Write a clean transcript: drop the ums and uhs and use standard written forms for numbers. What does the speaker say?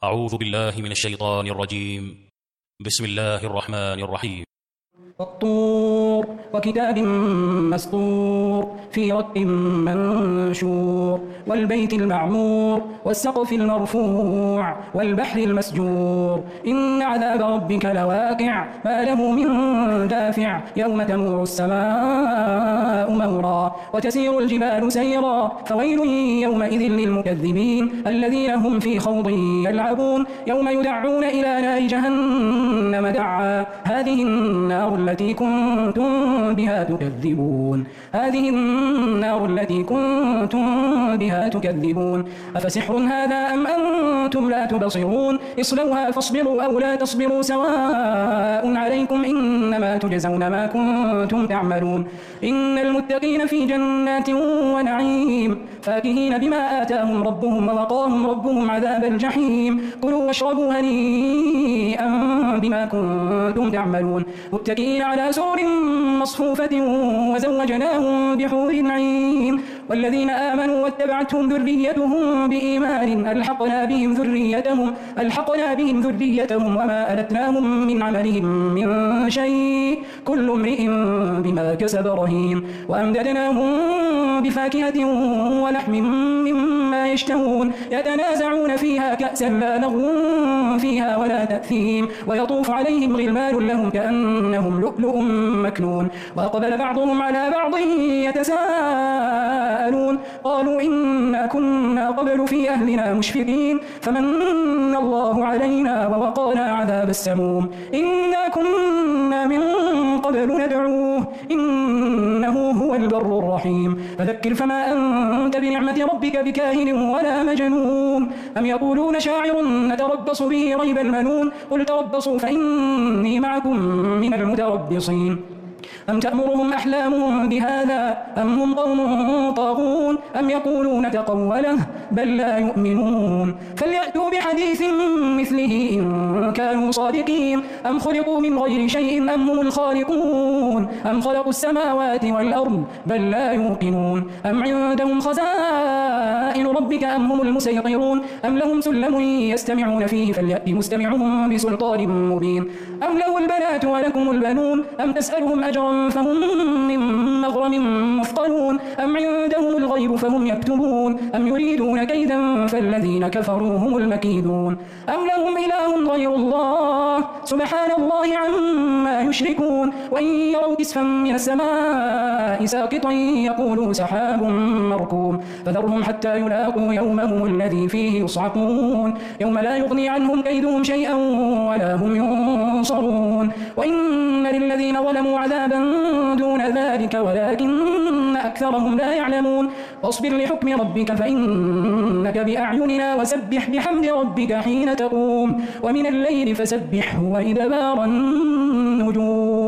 أعوذ بالله من الشيطان الرجيم. بسم الله الرحمن الرحيم. والطور وكتاب مسطور في رق منشور والبيت المعمور والسقف المرفوع والبحر المسجور إن عذاب ربك لواقع ما له من دافع يوم تمور السماء مورا وتسير الجبال سيرا فويل يومئذ للمكذبين الذين هم في خوض يلعبون يوم يدعون إلى نار جهنم دعا هذه النار التي كنتم بها تكذبون هذه النار التي كنتم بها تكذبون أفسحر هذا أم أنتم لا تبصرون اصلوها فاصبروا أو لا تصبروا سواء عليكم إنما تجزون ما كنتم تعملون إن المتقين في جنات ونعيم فاكهين بما آتاهم ربهم ووقاهم ربهم عذاب الجحيم كلوا واشربوا هنيئا بما كنتم تعملون متكئين على سرر مصفوفة وزوجناهم بحور عين والذين آمنوا واتبعتهم ذريتهم بإيمان ألحقنا بهم ذريتهم وما ألتناهم من عملهم من شيء كل امرئ بما كسب رهين وأمددناهم بفاكهة ولحم مما يشتهون يتنازعون فيها كأسا لا لغو فيها ولا تأثيم ويطوف عليهم غلمان لهم كأنهم لؤلؤ مكنون وأقبل بعضهم على بعض يتساءلون قالوا إنا كنا قبل في أهلنا مشفقين فمن الله علينا ووقانا عذاب السموم إنا كنا من قبل ندعوه إنه هو البر الرحيم فذكر فما أنت بنعمة ربك بكاهن ولا مجنون أم يقولون شاعر نتربص به ريب المنون قل تربصوا فإني معكم من المتربصين أم تأمرهم أحلامهم بهذا أم هم قوم طاغون أم يقولون تقوله بل لا يؤمنون فليأتوا بحديث مثله إن كانوا صادقين أم خلقوا من غير شيء أم هم الخالقون أم خلقوا السماوات والأرض بل لا يوقنون أم عندهم خزائن ربك أم هم المسيطرون أم لهم سلم يستمعون فيه فليأت مستمعهم بسلطان مبين أم له البنات ولكم البنون أم تسألهم أجرا فهم من مغرم مثقلون أم عندهم الغيب فهم يكتبون أم يريدون كيدا فالذين كفروا هم المكيدون أم لهم إله غير الله سبحان الله عما يشركون وإن يروا كسفا من السماء ساقطا يقولوا سحاب مركوم فذرهم حتى يلاقوا يومهم الذي فيه يصعقون يوم لا يغني عنهم كيدهم شيئا ولا هم ينصرون وإن للذين ظلموا عذابا دون ذلك ولكن أكثرهم لا يعلمون واصبر لحكم ربك فإنك بأعيننا وسبح بحمد ربك حين تقوم ومن الليل فسبحه وإدبار النجوم